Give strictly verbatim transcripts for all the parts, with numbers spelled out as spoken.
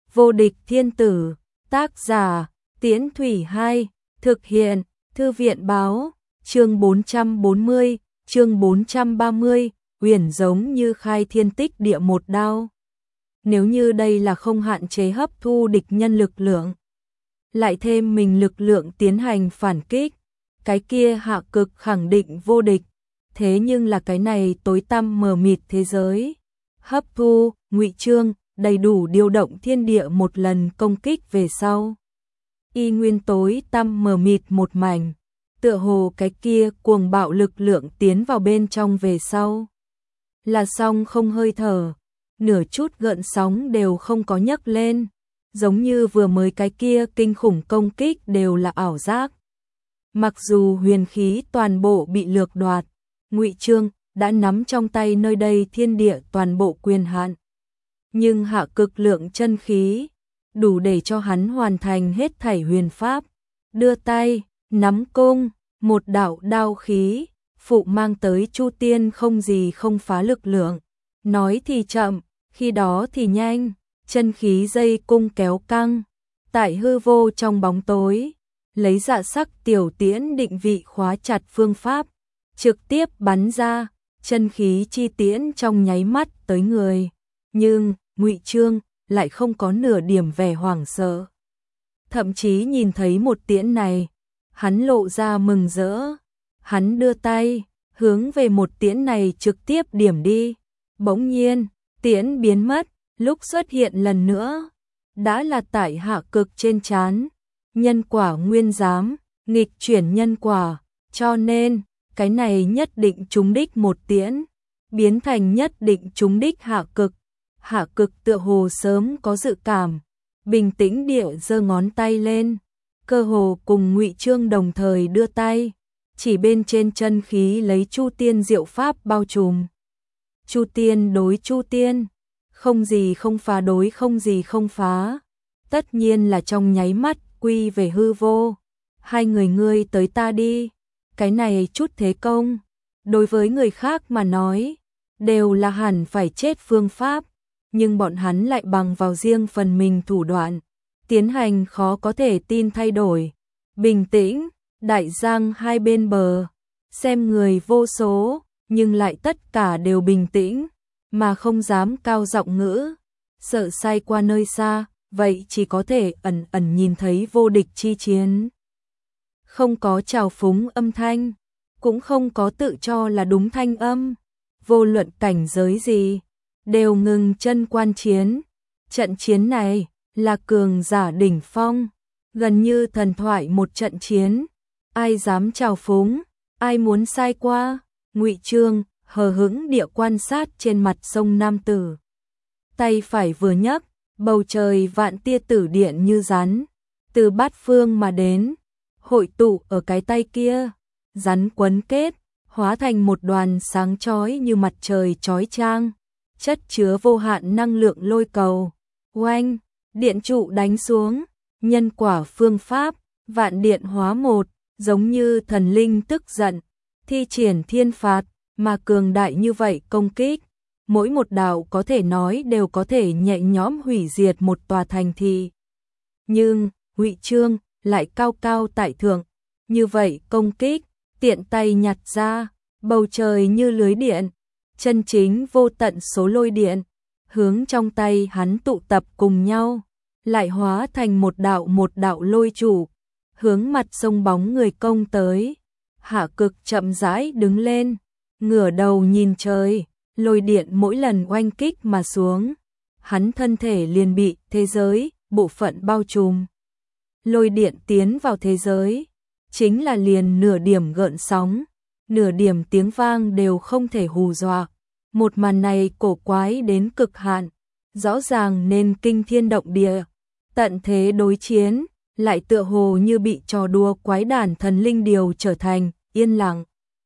Vô địch thiên tử, tác giả, Tiễn Thủy hai, thực hiện, Thư viện báo, chương bốn trăm bốn mươi, chương bốn trăm ba mươi, huyền giống như khai thiên tích địa một đao. Nếu như đây là không hạn chế hấp thu địch nhân lực lượng, lại thêm mình lực lượng tiến hành phản kích, cái kia Hạ Cực khẳng định vô địch. Thế nhưng là cái này tối tăm mờ mịt thế giới, hấp thu, ngụy trương, đầy đủ điều động thiên địa một lần công kích về sau. Y nguyên tối tăm mờ mịt một mảnh, tựa hồ cái kia cuồng bạo lực lượng tiến vào bên trong về sau. Là xong không hơi thở, nửa chút gợn sóng đều không có nhấc lên, giống như vừa mới cái kia kinh khủng công kích đều là ảo giác. Mặc dù huyền khí toàn bộ bị lược đoạt, Ngụy Trương đã nắm trong tay nơi đây thiên địa toàn bộ quyền hạn, nhưng Hạ Cực lượng chân khí đủ để cho hắn hoàn thành hết thảy huyền pháp. Đưa tay nắm cung, một đạo đao khí phụ mang tới Chu Tiên không gì không phá lực lượng. Nói thì chậm, khi đó thì nhanh, chân khí dây cung kéo căng, tại hư vô trong bóng tối, lấy dạ sắc tiểu tiễn định vị khóa chặt phương pháp, trực tiếp bắn ra, chân khí chi tiễn trong nháy mắt tới người. Nhưng Ngụy Trương lại không có nửa điểm vẻ hoảng sợ. Thậm chí nhìn thấy một tiễn này, hắn lộ ra mừng rỡ. Hắn đưa tay, hướng về một tiễn này trực tiếp điểm đi. Bỗng nhiên, tiễn biến mất, lúc xuất hiện lần nữa, đã là tại Hạ Cực trên trán. Nhân quả nguyên giám, nghịch chuyển nhân quả, cho nên cái này nhất định trúng đích một tiễn, biến thành nhất định trúng đích Hạ Cực. Hạ Cực tựa hồ sớm có dự cảm, bình tĩnh địa giơ ngón tay lên, cơ hồ cùng Ngụy Trương đồng thời đưa tay, chỉ bên trên chân khí lấy Chu Tiên diệu pháp bao trùm. Chu Tiên đối Chu Tiên, không gì không phá đối không gì không phá, tất nhiên là trong nháy mắt quy về hư vô. Hai người ngươi tới ta đi, cái này chút thế công, đối với người khác mà nói, đều là hẳn phải chết phương pháp, nhưng bọn hắn lại bằng vào riêng phần mình thủ đoạn, tiến hành khó có thể tin thay đổi. Bình tĩnh, đại giang hai bên bờ, xem người vô số, nhưng lại tất cả đều bình tĩnh, mà không dám cao giọng ngữ, sợ sai qua nơi xa, vậy chỉ có thể ẩn ẩn nhìn thấy vô địch chi chiến. Không có trào phúng âm thanh, cũng không có tự cho là đúng thanh âm, vô luận cảnh giới gì, đều ngừng chân quan chiến. Trận chiến này là cường giả đỉnh phong, gần như thần thoại một trận chiến, ai dám trào phúng, ai muốn sai qua. Ngụy Trương hờ hững địa quan sát trên mặt sông nam tử, tay phải vừa nhấc, bầu trời vạn tia tử điện như rắn, từ bát phương mà đến, hội tụ ở cái tay kia, rắn quấn kết, hóa thành một đoàn sáng chói như mặt trời chói chang, chất chứa vô hạn năng lượng lôi cầu. Oanh, điện trụ đánh xuống, nhân quả phương pháp, vạn điện hóa một, giống như thần linh tức giận, thi triển thiên phạt, mà cường đại như vậy công kích, mỗi một đạo có thể nói đều có thể nhẹ nhõm hủy diệt một tòa thành thị. Nhưng Ngụy Trương lại cao cao tại thượng, như vậy công kích, tiện tay nhặt ra, bầu trời như lưới điện, chân chính vô tận số lôi điện, hướng trong tay hắn tụ tập cùng nhau, lại hóa thành một đạo một đạo lôi trụ, hướng mặt sông bóng người công tới. Hạ Cực chậm rãi đứng lên, ngửa đầu nhìn trời, lôi điện mỗi lần oanh kích mà xuống, hắn thân thể liền bị thế giới bộ phận bao trùm. Lôi điện tiến vào thế giới, chính là liền nửa điểm gợn sóng, nửa điểm tiếng vang đều không thể hù dọa. Một màn này cổ quái đến cực hạn, rõ ràng nên kinh thiên động địa, tận thế đối chiến, lại tựa hồ như bị trò đùa quái đản thần linh điều trở thành yên lặng.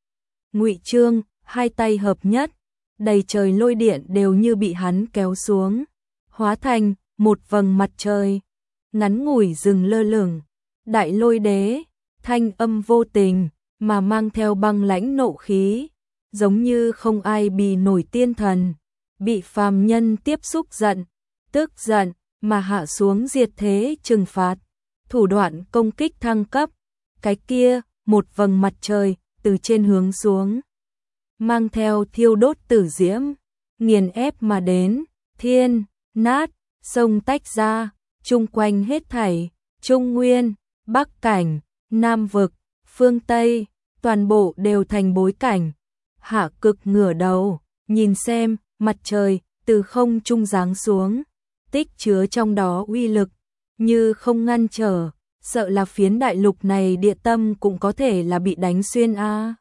Ngụy Trương hai tay hợp nhất, đầy trời lôi điện đều như bị hắn kéo xuống, hóa thành một vầng mặt trời, ngắn ngủi dừng lơ lửng. Đại lôi đế, thanh âm vô tình, mà mang theo băng lãnh nộ khí, giống như không ai bì nổi tiên thần, bị phàm nhân tiếp xúc giận, tức giận, mà hạ xuống diệt thế trừng phạt, thủ đoạn công kích thăng cấp. Cái kia, một vầng mặt trời, từ trên hướng xuống, mang theo thiêu đốt tử diễm, nghiền ép mà đến, thiên, nát, sông tách ra, chung quanh hết thảy, Trung Nguyên, Bắc Cảnh, Nam Vực, Phương Tây, toàn bộ đều thành bối cảnh. Hạ Cực ngửa đầu, nhìn xem, mặt trời, từ không trung giáng xuống, tích chứa trong đó uy lực, như không ngăn trở, sợ là phiến đại lục này địa tâm cũng có thể là bị đánh xuyên a.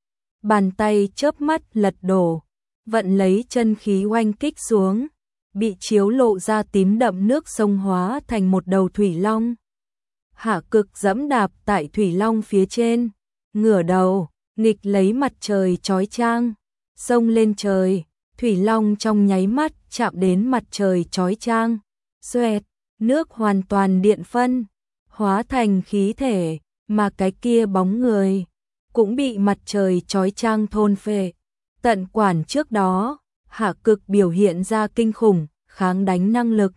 Bàn tay chớp mắt lật đổ, vận lấy chân khí oanh kích xuống, bị chiếu lộ ra tím đậm nước sông hóa thành một đầu thủy long. Hạ Cực dẫm đạp tại thủy long phía trên, ngửa đầu, nghịch lấy mặt trời chói chang, xông lên trời, thủy long trong nháy mắt chạm đến mặt trời chói chang, xoẹt, nước hoàn toàn điện phân, hóa thành khí thể, mà cái kia bóng người cũng bị mặt trời chói chang thôn phệ. Tận quản trước đó, Hạ Cực biểu hiện ra kinh khủng, kháng đánh năng lực.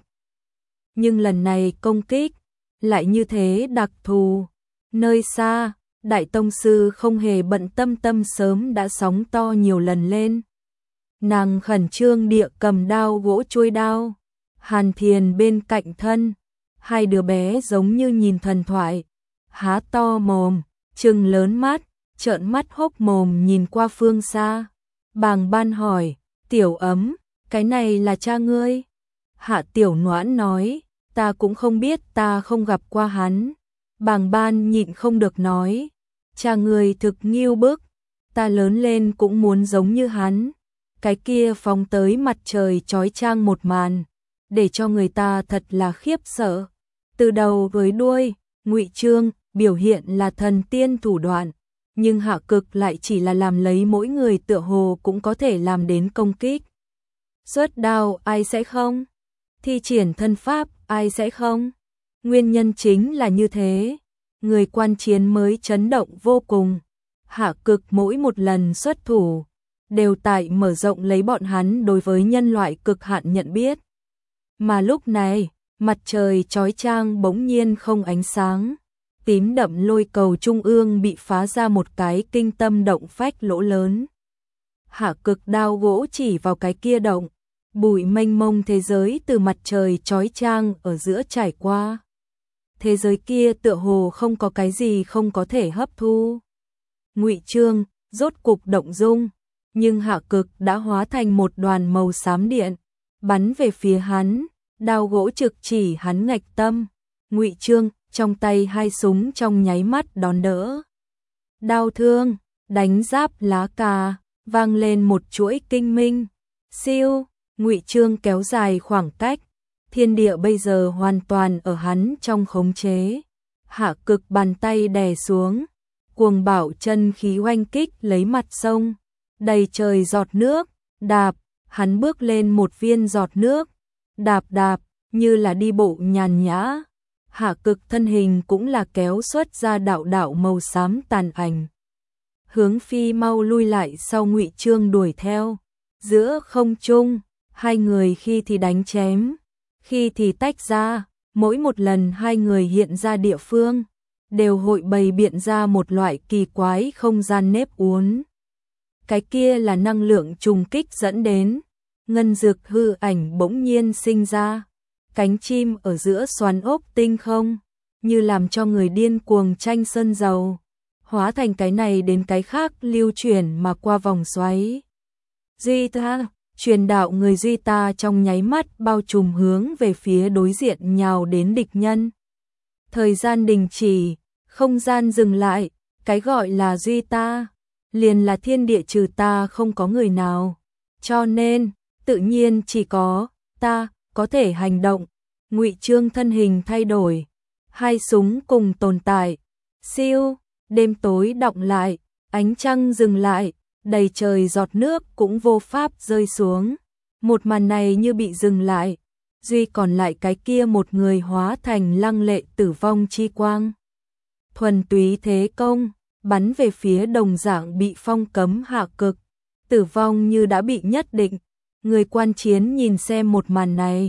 Nhưng lần này công kích lại như thế đặc thù, nơi xa, đại tông sư không hề bận tâm tâm sớm đã sóng to nhiều lần lên. Nàng khẩn trương địa cầm đao gỗ chuôi đao, Hàn Thiền bên cạnh thân, hai đứa bé giống như nhìn thần thoại, há to mồm, trừng lớn mắt, trợn mắt hốc mồm nhìn qua phương xa. Bàng Ban hỏi, Tiểu Ấm, cái này là cha ngươi? Hạ Tiểu Noãn nói, ta cũng không biết, ta không gặp qua hắn. Bàng Ban nhịn không được nói, cha ngươi thực nghiêu bức, ta lớn lên cũng muốn giống như hắn. Cái kia phóng tới mặt trời chói chang một màn, để cho người ta thật là khiếp sợ. Từ đầu với đuôi, Ngụy Trương biểu hiện là thần tiên thủ đoạn, nhưng Hạ Cực lại chỉ là làm lấy mỗi người tựa hồ cũng có thể làm đến công kích. Xuất đao ai sẽ không? Thi triển thân pháp ai sẽ không? Nguyên nhân chính là như thế, người quan chiến mới chấn động vô cùng. Hạ Cực mỗi một lần xuất thủ, đều tại mở rộng lấy bọn hắn đối với nhân loại cực hạn nhận biết. Mà lúc này, mặt trời chói chang bỗng nhiên không ánh sáng, tím đậm lôi cầu trung ương bị phá ra một cái kinh tâm động phách lỗ lớn. Hạ Cực đao gỗ chỉ vào cái kia động, bụi mênh mông thế giới từ mặt trời chói chang ở giữa trải qua. Thế giới kia tựa hồ không có cái gì không có thể hấp thu. Ngụy Trương rốt cục động dung, nhưng Hạ Cực đã hóa thành một đoàn màu xám điện, bắn về phía hắn, đao gỗ trực chỉ hắn ngạch tâm. Ngụy Trương trong tay hai súng trong nháy mắt đón đỡ. Đao thương, đánh giáp lá cà, vang lên một chuỗi kinh minh. Siêu, Ngụy Trương kéo dài khoảng cách, thiên địa bây giờ hoàn toàn ở hắn trong khống chế. Hạ Cực bàn tay đè xuống, cuồng bạo chân khí oanh kích lấy mặt sông, đầy trời giọt nước, đạp, hắn bước lên một viên giọt nước, đạp đạp, như là đi bộ nhàn nhã. Hạ Cực thân hình cũng là kéo xuất ra đạo đạo màu xám tàn ảnh, hướng phi mau lui lại sau Ngụy Trương đuổi theo. Giữa không trung, hai người khi thì đánh chém, khi thì tách ra, mỗi một lần hai người hiện ra địa phương, đều hội bày biện ra một loại kỳ quái không gian nếp uốn. Cái kia là năng lượng trùng kích dẫn đến, ngân dược hư ảnh bỗng nhiên sinh ra, cánh chim ở giữa xoắn ốc tinh không, như làm cho người điên cuồng tranh sơn dầu, hóa thành cái này đến cái khác lưu chuyển mà qua vòng xoáy. Duy ta, truyền đạo người Duy ta trong nháy mắt bao trùm hướng về phía đối diện nhào đến địch nhân. Thời gian đình chỉ, không gian dừng lại, cái gọi là Duy ta, liền là thiên địa trừ ta không có người nào. Cho nên, tự nhiên chỉ có ta có thể hành động. Ngụy Trương thân hình thay đổi, hai súng cùng tồn tại. Siêu, đêm tối đọng lại, ánh trăng dừng lại, đầy trời giọt nước cũng vô pháp rơi xuống. Một màn này như bị dừng lại, duy còn lại cái kia một người hóa thành lăng lệ tử vong chi quang. Thuần túy thế công, bắn về phía đồng dạng bị phong cấm Hạ Cực, tử vong như đã bị nhất định. Người quan chiến nhìn xem một màn này,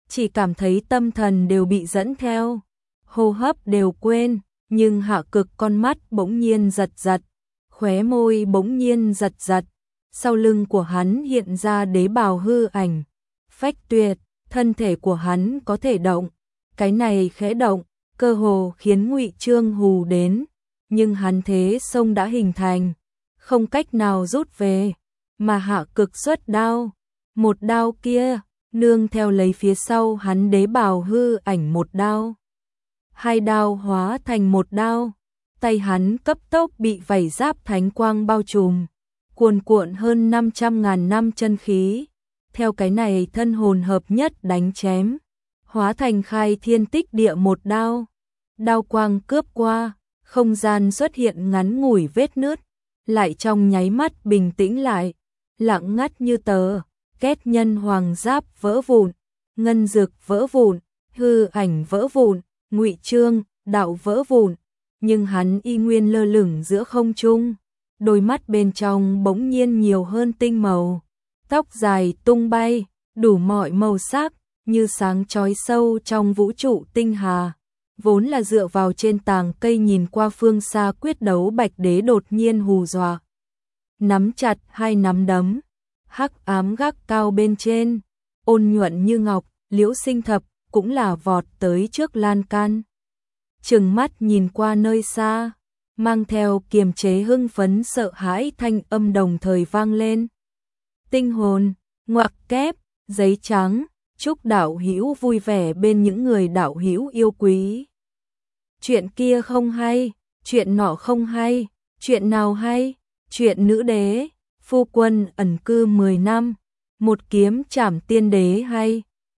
chỉ cảm thấy tâm thần đều bị dẫn theo, hô hấp đều quên, nhưng Hạ Cực con mắt bỗng nhiên giật giật, khóe môi bỗng nhiên giật giật, sau lưng của hắn hiện ra đế bào hư ảnh, phách tuyệt, thân thể của hắn có thể động, cái này khẽ động, cơ hồ khiến Ngụy Trương hù đến, nhưng hắn thế sông đã hình thành, không cách nào rút về, mà Hạ Cực xuất đao, một đao kia, nương theo lấy phía sau hắn đế bào hư ảnh một đao. Hai đao hóa thành một đao, tay hắn cấp tốc bị vảy giáp thánh quang bao trùm, cuồn cuộn hơn năm trăm ngàn năm chân khí, theo cái này thân hồn hợp nhất đánh chém, hóa thành khai thiên tích địa một đao, đao quang cướp qua, không gian xuất hiện ngắn ngủi vết nứt, lại trong nháy mắt bình tĩnh lại, lặng ngắt như tờ, kết nhân hoàng giáp vỡ vụn, ngân dược vỡ vụn, hư ảnh vỡ vụn, Ngụy Trương, đạo vỡ vụn, nhưng hắn y nguyên lơ lửng giữa không trung, đôi mắt bên trong bỗng nhiên nhiều hơn tinh màu, tóc dài tung bay, đủ mọi màu sắc, như sáng chói sâu trong vũ trụ tinh hà. Vốn là dựa vào trên tàng cây nhìn qua phương xa quyết đấu Bạch Đế đột nhiên hù dọa, nắm chặt hai nắm đấm, hắc ám gác cao bên trên, ôn nhuận như ngọc, Liễu Sinh Thập cũng là vọt tới trước lan can, trừng mắt nhìn qua nơi xa, mang theo kiềm chế hưng phấn sợ hãi thanh âm đồng thời vang lên. Tinh hồn, ngoặc kép, giấy trắng, chúc đạo hữu vui vẻ bên những người đạo hữu yêu quý. Chuyện kia không hay, chuyện nọ không hay, chuyện nào hay, chuyện nữ đế, phu quân ẩn cư mười năm, một kiếm trảm tiên đế hay.